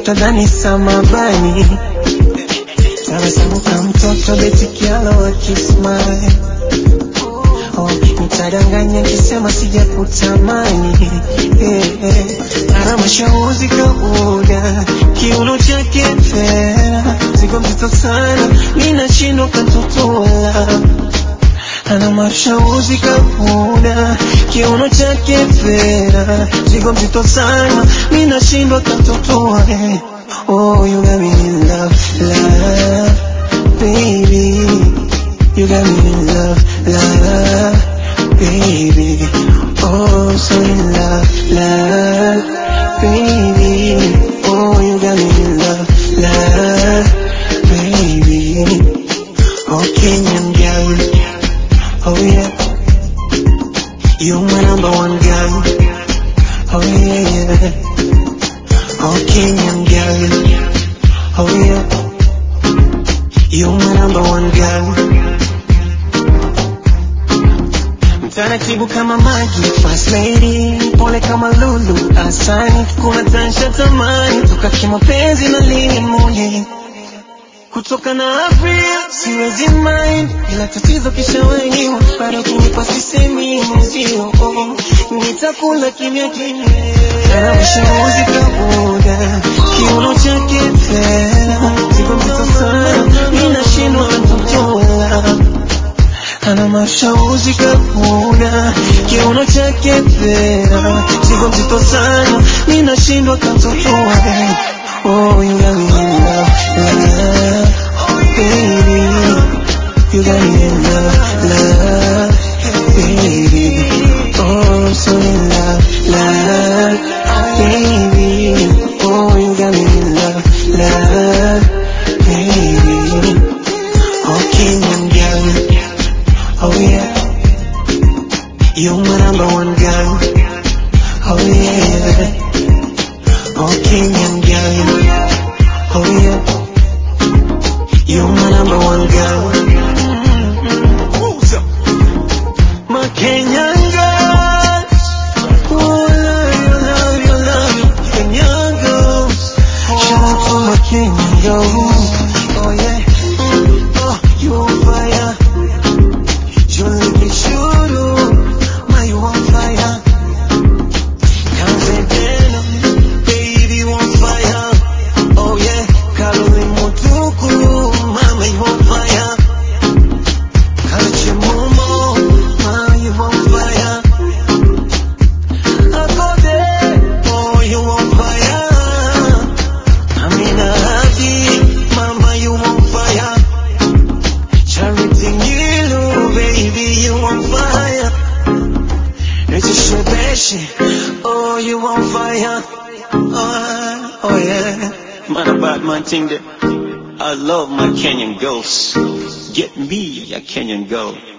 tadhani samabani. Tabasamu kama mtoto beti kialo akismile. Oh, nitadanganya kisema sijakutamani. Ana mashauri kauda, kiuno chake fera, ziko mzito sana, ninashindwa kutotoa. Ana mashauri kauda, kiuno chake fera, ziko mzito sana, ninashindwa kutotoa. Oh, you got me in love, love, baby. You got me in love, love, baby. Oh, so in love, love, baby. Oh, you got me in love, love, baby. Oh, Kenyan girl, oh yeah. You're my number one girl, oh yeah. Oh, Kenyan girl, oh yeah. You're my number one girl. Taratibu kama Maggie, fast lady, pole kama Lulu, asani, kuna tansha tamani, toka kimapenzi na lini muli. Kutoka na April, siwezi mind, ila tatizo kisha wenyewe, bado kunipa sisemi mzio, nitakula kimya kimya. Ana mashauri kabuda, kiuno chake fera, ziko mzito sana, ninashindwa kutotoa. Ana mashauri kabuda, kiuno chake fera, ziko mzito sana, ninashindwa kutotoa. Oh, you got me in love, love, baby. You got me in love, love, baby. Oh, so in love, love, baby. Oh, you got me in love, love, baby. Oh, Kenyan girl, oh yeah. You're my number one girl, oh yeah. Oh, Kenyan girl, oh yeah. You're my number one girl. My Kenyan girl. Oh, love you, Kenyan girls. Shout out to my Kenyan girls. Oh yeah. Oh, you on fire. You look at you, my you on fire. Can't say denim, baby you on fire. Oh yeah, Caroline Mutuku, mama you on fire. Kalachi Momo, mama you on fire. Akode, oh you on fire. Amina Hadi, mama you on fire. Charity Ngilu, baby you on fire. It's a Shebeshi, oh you on fire. Oh yeah. Man a bad man thing there. I love my Kenyan girls. Get me a Kenyan girl.